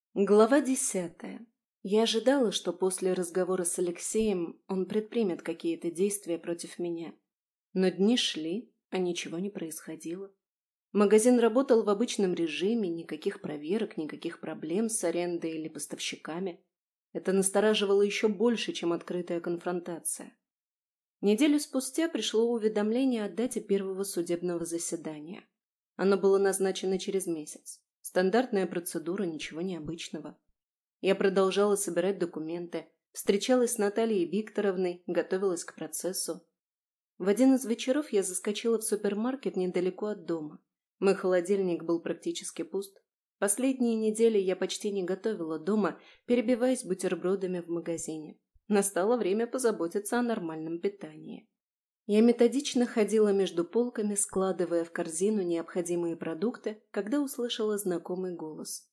Глава 10. Я ожидала, что после разговора с Алексеем он предпримет какие-то действия против меня. Но дни шли, а ничего не происходило. Магазин работал в обычном режиме, никаких проверок, никаких проблем с арендой или поставщиками. Это настораживало еще больше, чем открытая конфронтация. Неделю спустя пришло уведомление о дате первого судебного заседания. Оно было назначено через месяц. Стандартная процедура, ничего необычного. Я продолжала собирать документы, встречалась с Натальей Викторовной, готовилась к процессу. В один из вечеров я заскочила в супермаркет недалеко от дома. Мой холодильник был практически пуст. Последние недели я почти не готовила дома, перебиваясь бутербродами в магазине. Настало время позаботиться о нормальном питании. Я методично ходила между полками, складывая в корзину необходимые продукты, когда услышала знакомый голос.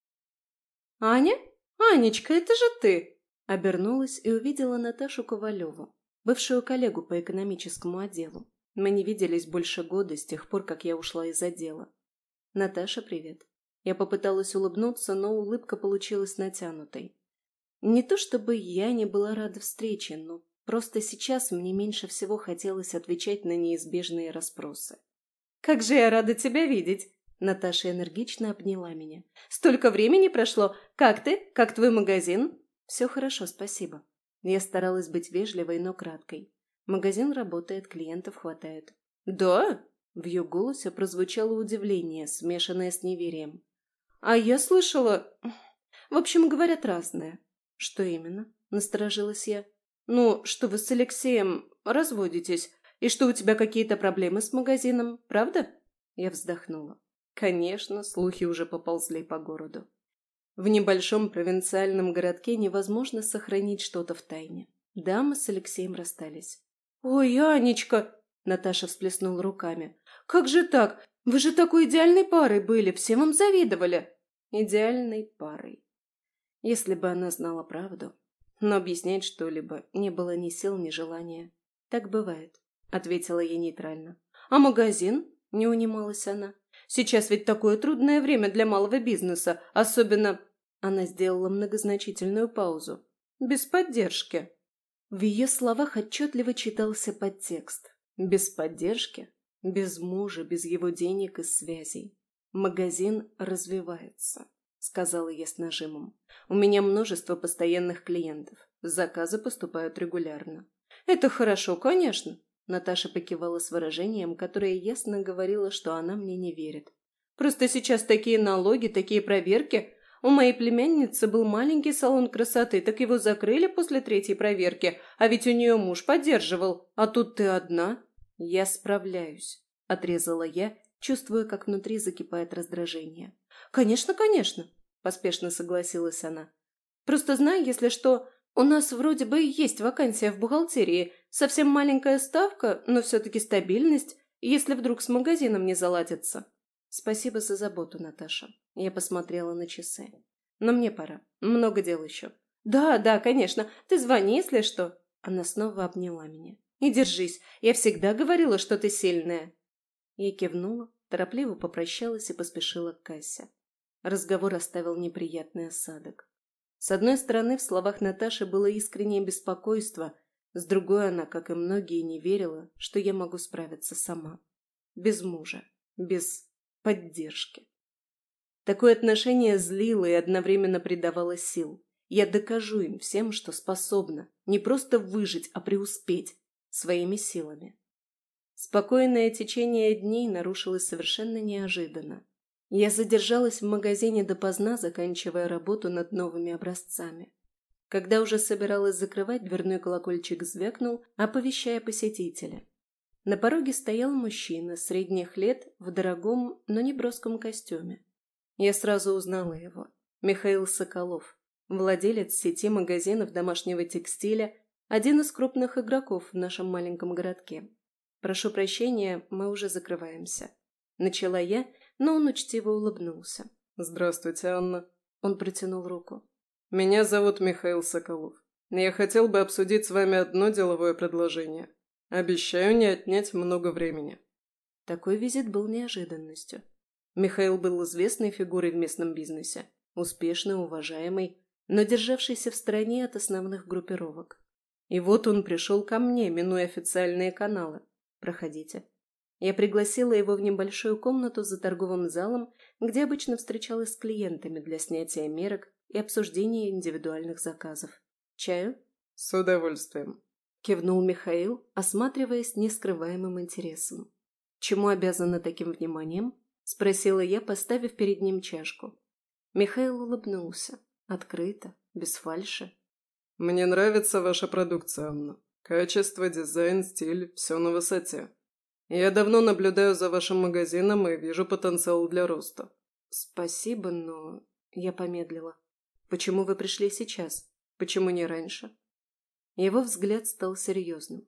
«Аня? Анечка, это же ты!» Обернулась и увидела Наташу Ковалеву, бывшую коллегу по экономическому отделу. Мы не виделись больше года с тех пор, как я ушла из отдела. «Наташа, привет». Я попыталась улыбнуться, но улыбка получилась натянутой. Не то чтобы я не была рада встрече, но просто сейчас мне меньше всего хотелось отвечать на неизбежные расспросы. «Как же я рада тебя видеть!» Наташа энергично обняла меня. «Столько времени прошло! Как ты? Как твой магазин?» «Все хорошо, спасибо». Я старалась быть вежливой, но краткой. Магазин работает, клиентов хватает. «Да?» В ее голосе прозвучало удивление, смешанное с неверием. «А я слышала... В общем, говорят разное». «Что именно?» – насторожилась я. «Ну, что вы с Алексеем разводитесь, и что у тебя какие-то проблемы с магазином, правда?» Я вздохнула. Конечно, слухи уже поползли по городу. В небольшом провинциальном городке невозможно сохранить что-то в тайне. Да, мы с Алексеем расстались. «Ой, Анечка!» – Наташа всплеснула руками. «Как же так? Вы же такой идеальной парой были, все вам завидовали!» «Идеальной парой». Если бы она знала правду. Но объяснять что-либо не было ни сил, ни желания. «Так бывает», — ответила я нейтрально. «А магазин?» — не унималась она. «Сейчас ведь такое трудное время для малого бизнеса, особенно...» Она сделала многозначительную паузу. «Без поддержки». В ее словах отчетливо читался подтекст. «Без поддержки? Без мужа, без его денег и связей. Магазин развивается», — сказала я с нажимом. «У меня множество постоянных клиентов. Заказы поступают регулярно». «Это хорошо, конечно», — Наташа покивала с выражением, которое ясно говорило, что она мне не верит. «Просто сейчас такие налоги, такие проверки. У моей племянницы был маленький салон красоты, так его закрыли после третьей проверки, а ведь у нее муж поддерживал. А тут ты одна». «Я справляюсь», — отрезала я, чувствуя, как внутри закипает раздражение. «Конечно, конечно», — поспешно согласилась она. «Просто знай, если что, у нас вроде бы есть вакансия в бухгалтерии, совсем маленькая ставка, но все-таки стабильность, если вдруг с магазином не заладится». «Спасибо за заботу, Наташа». Я посмотрела на часы. «Но мне пора. Много дел еще». «Да, да, конечно. Ты звони, если что». Она снова обняла меня. «И держись. Я всегда говорила, что ты сильная». Я кивнула, торопливо попрощалась и поспешила к кассе. Разговор оставил неприятный осадок. С одной стороны, в словах Наташи было искреннее беспокойство, с другой она, как и многие, не верила, что я могу справиться сама. Без мужа, без поддержки. Такое отношение злило и одновременно придавало сил. Я докажу им всем, что способна не просто выжить, а преуспеть своими силами. Спокойное течение дней нарушилось совершенно неожиданно. Я задержалась в магазине допоздна, заканчивая работу над новыми образцами. Когда уже собиралась закрывать, дверной колокольчик звякнул, оповещая посетителя. На пороге стоял мужчина средних лет в дорогом, но не броском костюме. Я сразу узнала его. Михаил Соколов, владелец сети магазинов домашнего текстиля, один из крупных игроков в нашем маленьком городке. «Прошу прощения, мы уже закрываемся». Начала я, но он учтиво улыбнулся. «Здравствуйте, Анна». Он протянул руку. «Меня зовут Михаил Соколов. Я хотел бы обсудить с вами одно деловое предложение. Обещаю не отнять много времени». Такой визит был неожиданностью. Михаил был известной фигурой в местном бизнесе. успешный, уважаемый, но державшийся в стороне от основных группировок. И вот он пришел ко мне, минуя официальные каналы. Проходите. Я пригласила его в небольшую комнату за торговым залом, где обычно встречалась с клиентами для снятия мерок и обсуждения индивидуальных заказов. Чаю? С удовольствием. Кивнул Михаил, осматриваясь с нескрываемым интересом. Чему обязана таким вниманием? Спросила я, поставив перед ним чашку. Михаил улыбнулся. Открыто, без фальши. Мне нравится ваша продукция, Анна. Качество, дизайн, стиль – все на высоте. Я давно наблюдаю за вашим магазином и вижу потенциал для роста. Спасибо, но... Я помедлила. Почему вы пришли сейчас? Почему не раньше? Его взгляд стал серьезным.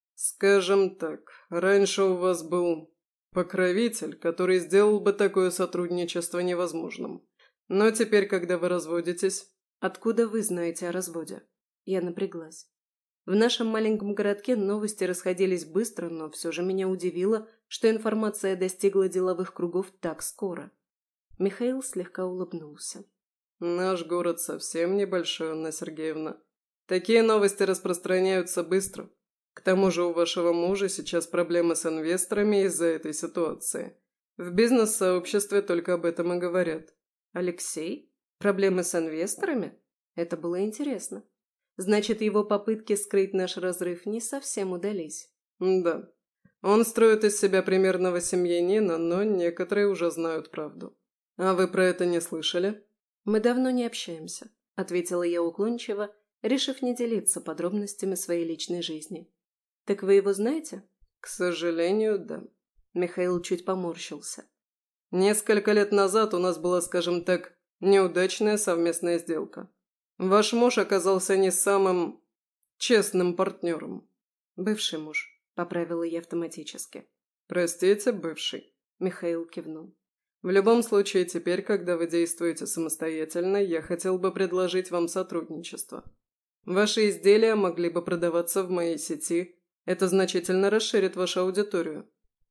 Скажем так, раньше у вас был покровитель, который сделал бы такое сотрудничество невозможным. Но теперь, когда вы разводитесь... Откуда вы знаете о разводе? Я напряглась. В нашем маленьком городке новости расходились быстро, но все же меня удивило, что информация достигла деловых кругов так скоро. Михаил слегка улыбнулся. Наш город совсем небольшой, Анна Сергеевна. Такие новости распространяются быстро. К тому же у вашего мужа сейчас проблемы с инвесторами из-за этой ситуации. В бизнес-сообществе только об этом и говорят. Алексей? Проблемы с инвесторами? Это было интересно. Значит, его попытки скрыть наш разрыв не совсем удались. Да. Он строит из себя примерного семьянина, но некоторые уже знают правду. А вы про это не слышали? Мы давно не общаемся, ответила я уклончиво, решив не делиться подробностями своей личной жизни. Так вы его знаете? К сожалению, да. Михаил чуть поморщился. Несколько лет назад у нас была, скажем так, неудачная совместная сделка. Ваш муж оказался не самым честным партнером. Бывший муж, поправила я автоматически. Простите, бывший. Михаил кивнул. В любом случае, теперь, когда вы действуете самостоятельно, я хотел бы предложить вам сотрудничество. Ваши изделия могли бы продаваться в моей сети. Это значительно расширит вашу аудиторию.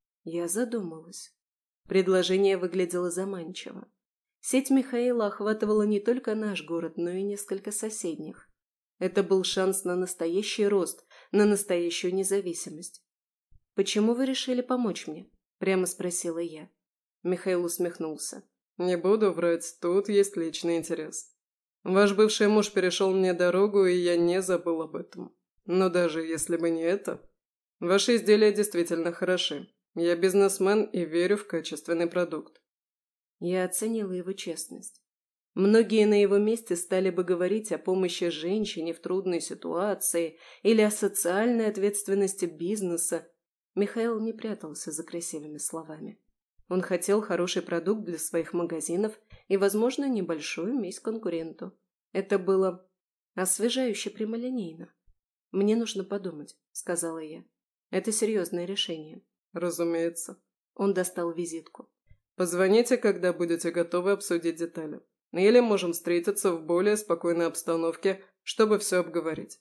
Я задумалась. Предложение выглядело заманчиво. Сеть Михаила охватывала не только наш город, но и несколько соседних. Это был шанс на настоящий рост, на настоящую независимость. «Почему вы решили помочь мне?» – прямо спросила я. Михаил усмехнулся. «Не буду врать, тут есть личный интерес. Ваш бывший муж перешел мне дорогу, и я не забыл об этом. Но даже если бы не это, ваши изделия действительно хороши. Я бизнесмен и верю в качественный продукт». Я оценила его честность. Многие на его месте стали бы говорить о помощи женщине в трудной ситуации или о социальной ответственности бизнеса. Михаил не прятался за красивыми словами. Он хотел хороший продукт для своих магазинов и, возможно, небольшую месть конкуренту. Это было освежающе прямолинейно. «Мне нужно подумать», — сказала я. «Это серьезное решение». «Разумеется». Он достал визитку. «Позвоните, когда будете готовы обсудить детали. Или можем встретиться в более спокойной обстановке, чтобы все обговорить».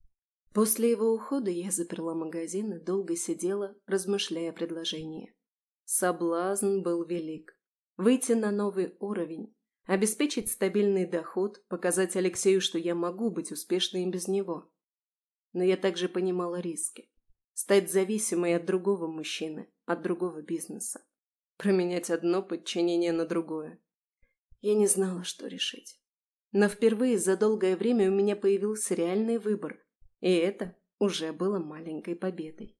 После его ухода я заперла магазин и долго сидела, размышляя о предложении. Соблазн был велик. Выйти на новый уровень, обеспечить стабильный доход, показать Алексею, что я могу быть успешной и без него. Но я также понимала риски. Стать зависимой от другого мужчины, от другого бизнеса. Променять одно подчинение на другое. Я не знала, что решить. Но впервые за долгое время у меня появился реальный выбор, и это уже было маленькой победой.